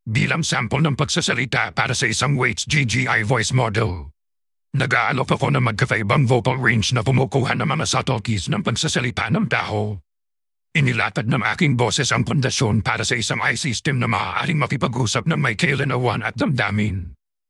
bilang sample ng pagsasalita para sa isang Waits GGI voice model. Nag-aalok ako ng magkakaibang vocal range na kumukuha ng mga subtle keys ng pagsasalita ng tao. Inilatad ng aking boses ang pundasyon para sa isang eye system na maaaring makipag-usap ng may kailanawan at damdamin.